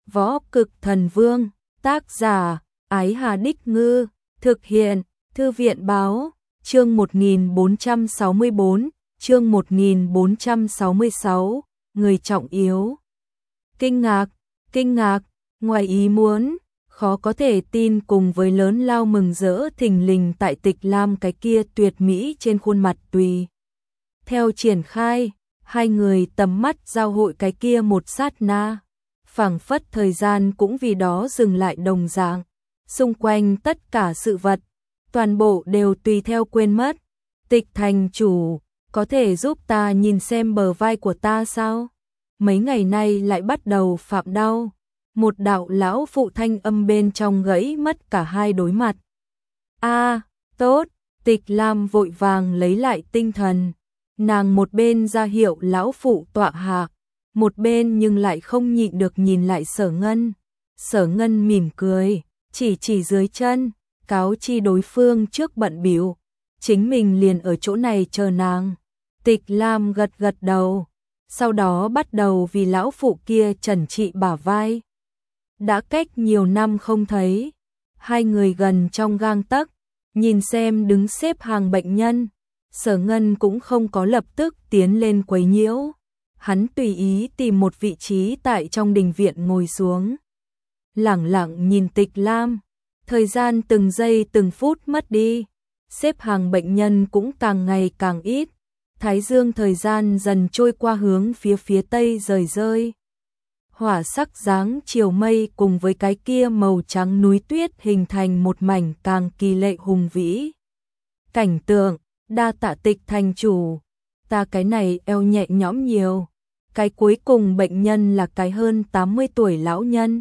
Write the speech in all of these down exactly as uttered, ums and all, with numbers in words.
Võ Cực Thần Vương, tác giả, Ái Hà Đích Ngư, thực hiện, Thư viện Báo, chương một nghìn bốn trăm sáu mươi bốn, chương một nghìn bốn trăm sáu mươi sáu, người trọng yếu. Kinh ngạc, kinh ngạc, ngoài ý muốn, khó có thể tin cùng với lớn lao mừng rỡ thình lình tại Tịch Lam cái kia tuyệt mỹ trên khuôn mặt tùy. Theo triển khai, hai người tầm mắt giao hội cái kia một sát na, phảng phất thời gian cũng vì đó dừng lại đồng dạng, xung quanh tất cả sự vật, toàn bộ đều tùy theo quên mất. Tịch thành chủ, có thể giúp ta nhìn xem bờ vai của ta sao? Mấy ngày nay lại bắt đầu phạm đau. Một đạo lão phụ thanh âm bên trong gãy mất cả hai đối mặt. A, tốt, Tịch Lam vội vàng lấy lại tinh thần. Nàng một bên ra hiệu lão phụ tọa hạ, một bên nhưng lại không nhịn được nhìn lại Sở Ngân. Sở Ngân mỉm cười, chỉ chỉ dưới chân, cáo chi đối phương trước bận bịu, chính mình liền ở chỗ này chờ nàng. Tịch Lam gật gật đầu, sau đó bắt đầu vì lão phụ kia trần trị bả vai. Đã cách nhiều năm không thấy, hai người gần trong gang tấc, nhìn xem đứng xếp hàng bệnh nhân, Sở Ngân cũng không có lập tức tiến lên quấy nhiễu. Hắn tùy ý tìm một vị trí tại trong đình viện ngồi xuống. Lẳng lặng nhìn Tịch Lam, thời gian từng giây từng phút mất đi, xếp hàng bệnh nhân cũng càng ngày càng ít, thái dương thời gian dần trôi qua hướng phía phía tây rời rơi. Hỏa sắc dáng chiều mây cùng với cái kia màu trắng núi tuyết hình thành một mảnh càng kỳ lệ hùng vĩ. Cảnh tượng, đa tạ Tịch thành chủ, ta cái này eo nhẹ nhõm nhiều. Cái cuối cùng bệnh nhân là cái hơn tám mươi tuổi lão nhân.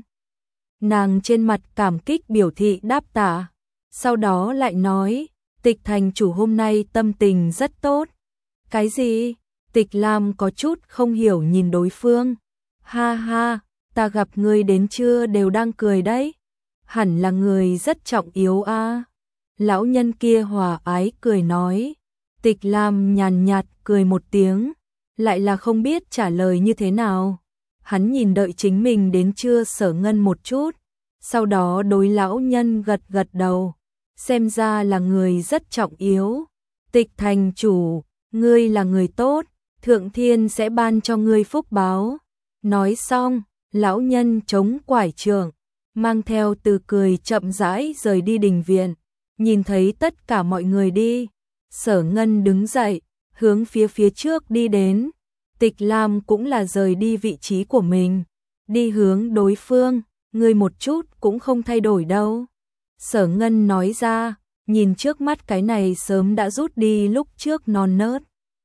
Nàng trên mặt cảm kích biểu thị đáp tạ, sau đó lại nói, Tịch thành chủ hôm nay tâm tình rất tốt. Cái gì? Tịch Lam có chút không hiểu nhìn đối phương. Ha ha, ta gặp ngươi đến trưa đều đang cười đấy. Hẳn là người rất trọng yếu a. À. Lão nhân kia hòa ái cười nói. Tịch Lam nhàn nhạt cười một tiếng, lại là không biết trả lời như thế nào. Hắn nhìn đợi chính mình đến trưa Sở Ngân một chút, sau đó đối lão nhân gật gật đầu, xem ra là người rất trọng yếu. Tịch thành chủ, ngươi là người tốt, Thượng Thiên sẽ ban cho ngươi phúc báo. Nói xong, lão nhân chống quải trượng, mang theo từ cười chậm rãi rời đi đình viện. Nhìn thấy tất cả mọi người đi, Sở Ngân đứng dậy, hướng phía phía trước đi đến. Tịch Lam cũng là rời đi vị trí của mình, đi hướng đối phương, ngươi một chút cũng không thay đổi đâu. Sở Ngân nói ra, nhìn trước mắt cái này sớm đã rút đi lúc trước non nớt,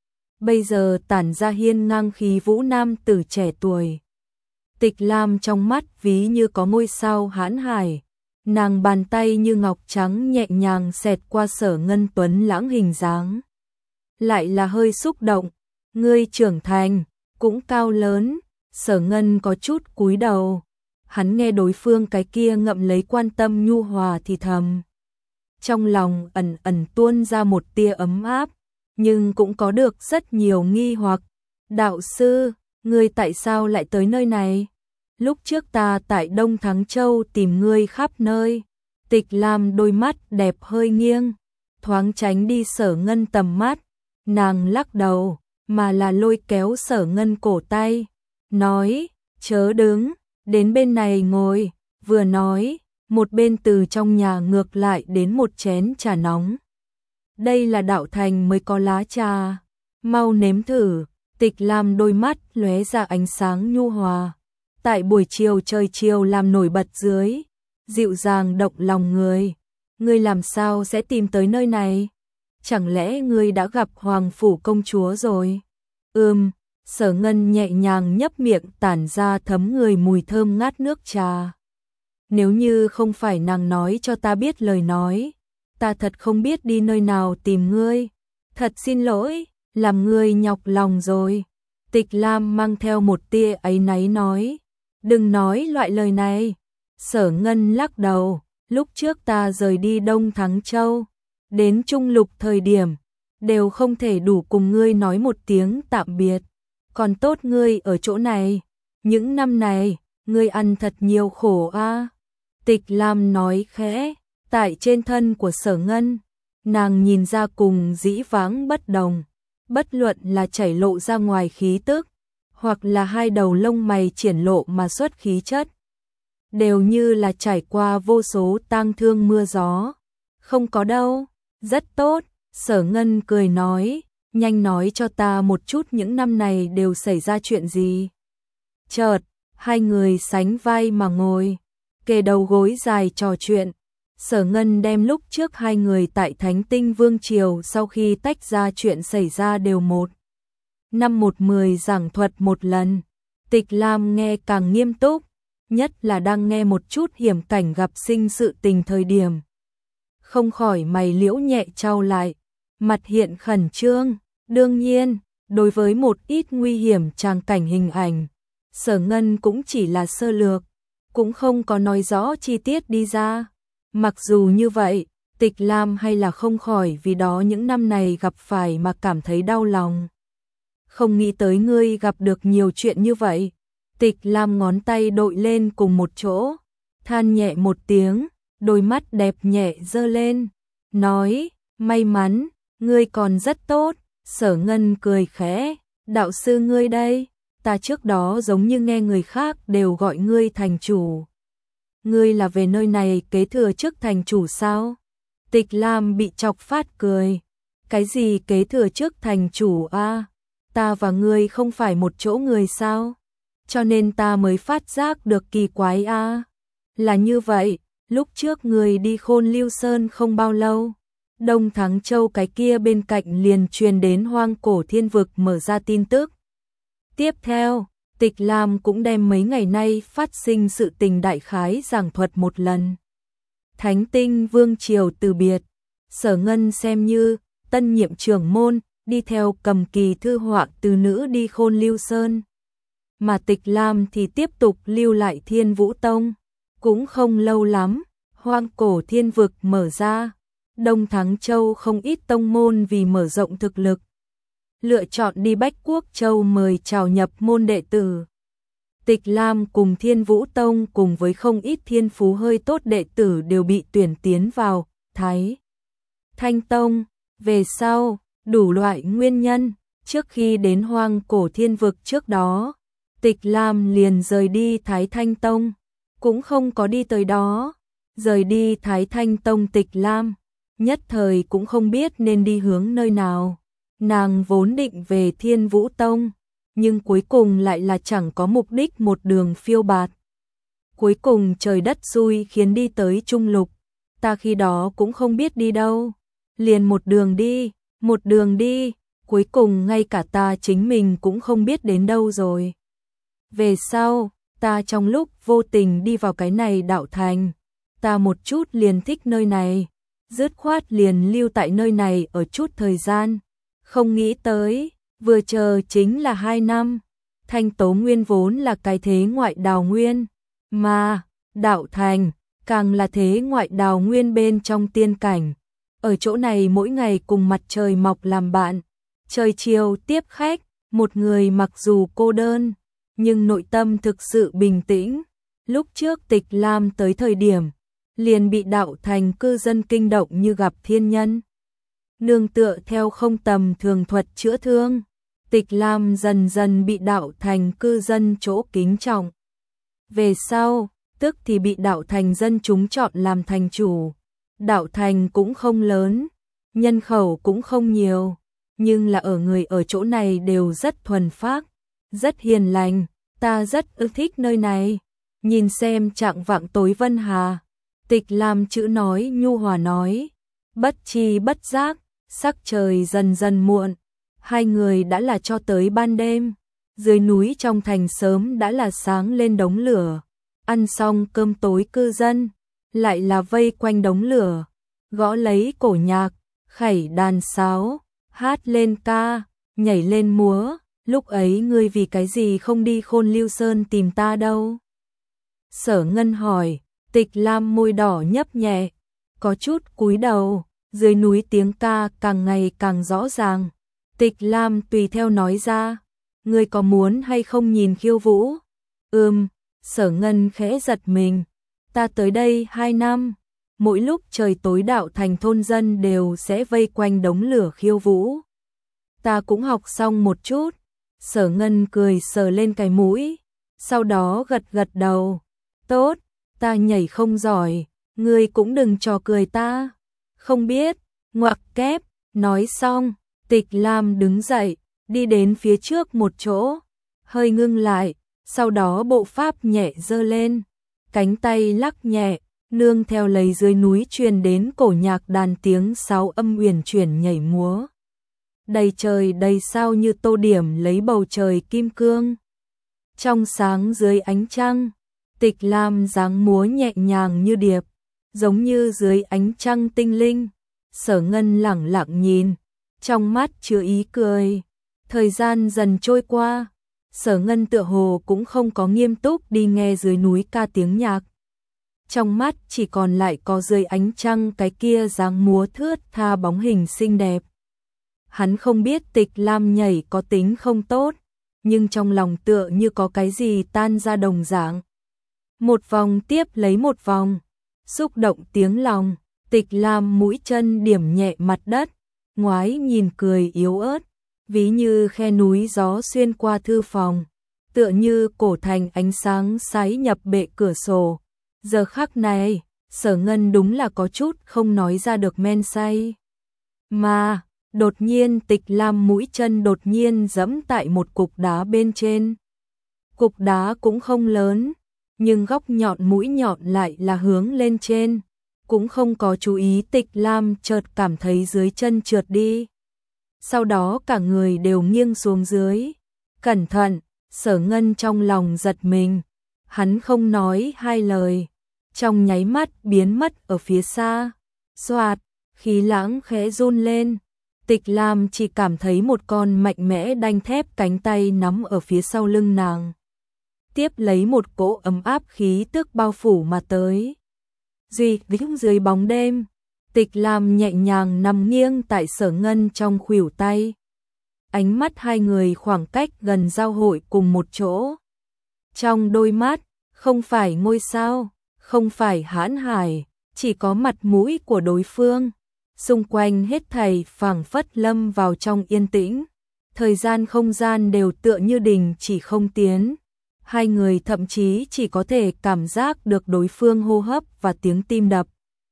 bây giờ tản ra hiên ngang khí vũ nam tử trẻ tuổi. Tịch Lam trong mắt ví như có ngôi sao hãn hải, nàng bàn tay như ngọc trắng nhẹ nhàng xẹt qua Sở Ngân tuấn lãng hình dáng. Lại là hơi xúc động, ngươi trưởng thành, cũng cao lớn. Sở Ngân có chút cúi đầu, hắn nghe đối phương cái kia ngậm lấy quan tâm nhu hòa thì thầm. Trong lòng ẩn ẩn tuôn ra một tia ấm áp, nhưng cũng có được rất nhiều nghi hoặc. Đạo sư, ngươi tại sao lại tới nơi này? Lúc trước ta tại Đông Thắng Châu tìm ngươi khắp nơi. Tịch Lam đôi mắt đẹp hơi nghiêng, thoáng tránh đi Sở Ngân tầm mắt. Nàng lắc đầu, mà là lôi kéo Sở Ngân cổ tay, nói, chớ đứng, đến bên này ngồi. Vừa nói, một bên từ trong nhà ngược lại đến một chén trà nóng. Đây là đạo thành mới có lá trà, mau nếm thử. Tịch Lam đôi mắt lóe ra ánh sáng nhu hòa, tại buổi chiều trời chiều làm nổi bật dưới, dịu dàng động lòng người. Ngươi làm sao sẽ tìm tới nơi này? Chẳng lẽ ngươi đã gặp Hoàng phủ công chúa rồi? Ừm, Sở Ngân nhẹ nhàng nhấp miệng tản ra thấm người mùi thơm ngát nước trà. Nếu như không phải nàng nói cho ta biết lời nói, ta thật không biết đi nơi nào tìm ngươi. Thật xin lỗi, làm ngươi nhọc lòng rồi. Tịch Lam mang theo một tia áy náy nói. Đừng nói loại lời này. Sở Ngân lắc đầu, lúc trước ta rời đi Đông Thắng Châu, đến Trung Lục thời điểm, đều không thể đủ cùng ngươi nói một tiếng tạm biệt. Còn tốt ngươi ở chỗ này, những năm này, ngươi ăn thật nhiều khổ a. Tịch Lam nói khẽ, tại trên thân của Sở Ngân, nàng nhìn ra cùng dĩ vãng bất đồng, bất luận là chảy lộ ra ngoài khí tức, hoặc là hai đầu lông mày triển lộ mà xuất khí chất, đều như là trải qua vô số tang thương mưa gió. Không có đâu, rất tốt, Sở Ngân cười nói, nhanh nói cho ta một chút những năm này đều xảy ra chuyện gì. Chợt, hai người sánh vai mà ngồi, kề đầu gối dài trò chuyện. Sở Ngân đem lúc trước hai người tại Thánh Tinh Vương Triều sau khi tách ra chuyện xảy ra đều một năm một mười giảng thuật một lần. Tịch Lam nghe càng nghiêm túc, nhất là đang nghe một chút hiểm cảnh gặp sinh sự tình thời điểm. Không khỏi mày liễu nhẹ trao lại, mặt hiện khẩn trương. Đương nhiên, đối với một ít nguy hiểm tràng cảnh hình ảnh, Sở Ngân cũng chỉ là sơ lược, cũng không có nói rõ chi tiết đi ra. Mặc dù như vậy, Tịch Lam hay là không khỏi vì đó những năm này gặp phải mà cảm thấy đau lòng. Không nghĩ tới ngươi gặp được nhiều chuyện như vậy. Tịch Lam ngón tay đội lên cùng một chỗ, than nhẹ một tiếng, đôi mắt đẹp nhẹ dơ lên, nói, may mắn, ngươi còn rất tốt. Sở Ngân cười khẽ, đạo sư ngươi đây, ta trước đó giống như nghe người khác đều gọi ngươi thành chủ. Ngươi là về nơi này kế thừa chức thành chủ sao? Tịch Lam bị chọc phát cười. Cái gì kế thừa chức thành chủ a? Ta và ngươi không phải một chỗ người sao? Cho nên ta mới phát giác được kỳ quái a. Là như vậy, lúc trước ngươi đi Khôn Lưu Sơn không bao lâu, Đông Thắng Châu cái kia bên cạnh liền truyền đến Hoang Cổ Thiên Vực mở ra tin tức. Tiếp theo, Tịch Lam cũng đem mấy ngày nay phát sinh sự tình đại khái giảng thuật một lần. Thánh Tinh Vương Triều từ biệt, Sở Ngân xem như tân nhiệm trưởng môn, đi theo cầm kỳ thư họa từ nữ đi Khôn Lưu Sơn. Mà Tịch Lam thì tiếp tục lưu lại Thiên Vũ Tông. Cũng không lâu lắm, Hoang Cổ Thiên Vực mở ra. Đông Thắng Châu không ít tông môn vì mở rộng thực lực, lựa chọn đi Bách Quốc Châu mời chào nhập môn đệ tử. Tịch Lam cùng Thiên Vũ Tông cùng với không ít thiên phú hơi tốt đệ tử đều bị tuyển tiến vào Thái Thanh Tông. Về sau, đủ loại nguyên nhân, trước khi đến Hoang Cổ Thiên Vực trước đó, Tịch Lam liền rời đi Thái Thanh Tông, cũng không có đi tới đó. Rời đi Thái Thanh Tông, Tịch Lam nhất thời cũng không biết nên đi hướng nơi nào. Nàng vốn định về Thiên Vũ Tông, nhưng cuối cùng lại là chẳng có mục đích, một đường phiêu bạt. Cuối cùng trời đất xui khiến đi tới Trung Lục, ta khi đó cũng không biết đi đâu, liền một đường đi, một đường đi, cuối cùng ngay cả ta chính mình cũng không biết đến đâu rồi. Về sau, ta trong lúc vô tình đi vào cái này đạo thành, ta một chút liền thích nơi này, dứt khoát liền lưu tại nơi này ở chút thời gian. Không nghĩ tới, vừa chờ chính là hai năm. Thanh Tố Nguyên vốn là cái thế ngoại đào nguyên, mà đạo thành càng là thế ngoại đào nguyên bên trong tiên cảnh. Ở chỗ này mỗi ngày cùng mặt trời mọc làm bạn, trời chiều tiếp khách, một người mặc dù cô đơn, nhưng nội tâm thực sự bình tĩnh. Lúc trước Tịch Lam tới thời điểm, liền bị đạo thành cư dân kinh động như gặp thiên nhân. Nương tựa theo không tầm thường thuật chữa thương, Tịch Lam dần dần bị đạo thành cư dân chỗ kính trọng. Về sau, tức thì bị đạo thành dân chúng chọn làm thành chủ. Đạo thành cũng không lớn, nhân khẩu cũng không nhiều, nhưng là ở người ở chỗ này đều rất thuần phác, rất hiền lành, ta rất ưa thích nơi này. Nhìn xem trạng vạng tối Vân Hà, Tịch Lam chữ nói nhu hòa nói, bất chi bất giác, sắc trời dần dần muộn, hai người đã là cho tới ban đêm, dưới núi trong thành sớm đã là sáng lên đống lửa, ăn xong cơm tối cư dân, lại là vây quanh đống lửa, gõ lấy cổ nhạc, khẩy đàn sáo, hát lên ca, nhảy lên múa. Lúc ấy ngươi vì cái gì không đi Khôn Lưu Sơn tìm ta đâu? Sở Ngân hỏi. Tịch Lam môi đỏ nhấp nhẹ, có chút cúi đầu, dưới núi tiếng ca càng ngày càng rõ ràng. Tịch Lam tùy theo nói ra, ngươi có muốn hay không nhìn khiêu vũ? Ừm, Sở Ngân khẽ giật mình. Ta tới đây hai năm. Mỗi lúc trời tối đạo thành thôn dân đều sẽ vây quanh đống lửa khiêu vũ. Ta cũng học xong một chút. Sở Ngân cười sờ lên cái mũi. Sau đó gật gật đầu. Tốt, ta nhảy không giỏi. Ngươi cũng đừng trò cười ta. Không biết, ngoặc kép. Nói xong, Tịch Lam đứng dậy, đi đến phía trước một chỗ. Hơi ngưng lại, sau đó bộ pháp nhẹ giơ lên. Cánh tay lắc nhẹ, nương theo lấy dưới núi truyền đến cổ nhạc đàn tiếng sáo âm uyển chuyển nhảy múa. Đầy trời đầy sao như tô điểm lấy bầu trời kim cương. Trong sáng dưới ánh trăng, Tịch Lam dáng múa nhẹ nhàng như điệp, giống như dưới ánh trăng tinh linh. Sở Ngân lẳng lặng nhìn, trong mắt chứa ý cười. Thời gian dần trôi qua, Sở Ngân tựa hồ cũng không có nghiêm túc đi nghe dưới núi ca tiếng nhạc. Trong mắt chỉ còn lại có dưới ánh trăng cái kia dáng múa thướt tha bóng hình xinh đẹp. Hắn không biết Tịch Lam nhảy có tính không tốt, nhưng trong lòng tựa như có cái gì tan ra đồng dạng. Một vòng tiếp lấy một vòng, xúc động tiếng lòng, Tịch Lam mũi chân điểm nhẹ mặt đất, ngoái nhìn cười yếu ớt, ví như khe núi gió xuyên qua thư phòng, tựa như cổ thành ánh sáng sáy nhập bệ cửa sổ. Giờ khắc này, Sở Ngân đúng là có chút không nói ra được men say. Mà, đột nhiên Tịch Lam mũi chân đột nhiên giẫm tại một cục đá bên trên. Cục đá cũng không lớn, nhưng góc nhọn mũi nhọn lại là hướng lên trên. Cũng không có chú ý, Tịch Lam chợt cảm thấy dưới chân trượt đi. Sau đó cả người đều nghiêng xuống dưới. Cẩn thận, Sở Ngân trong lòng giật mình. Hắn không nói hai lời, trong nháy mắt biến mất ở phía xa. Xoạt, khí lãng khẽ run lên. Tịch Lam chỉ cảm thấy một con mạnh mẽ đanh thép cánh tay nắm ở phía sau lưng nàng. Tiếp lấy một cỗ ấm áp khí tức bao phủ mà tới. Duy vĩnh dưới bóng đêm, Tịch Lam nhẹ nhàng nằm nghiêng tại Sở Ngân trong khuỷu tay. Ánh mắt hai người khoảng cách gần giao hội cùng một chỗ. Trong đôi mắt, không phải ngôi sao, không phải hãn hải, chỉ có mặt mũi của đối phương. Xung quanh hết thảy phảng phất lâm vào trong yên tĩnh. Thời gian không gian đều tựa như đình chỉ không tiến. Hai người thậm chí chỉ có thể cảm giác được đối phương hô hấp và tiếng tim đập.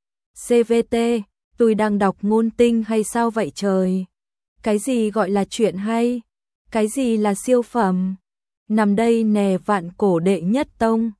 xê vê tê, tôi đang đọc ngôn tinh hay sao vậy trời? Cái gì gọi là chuyện hay? Cái gì là siêu phẩm? Nằm đây nè vạn cổ đệ nhất tông.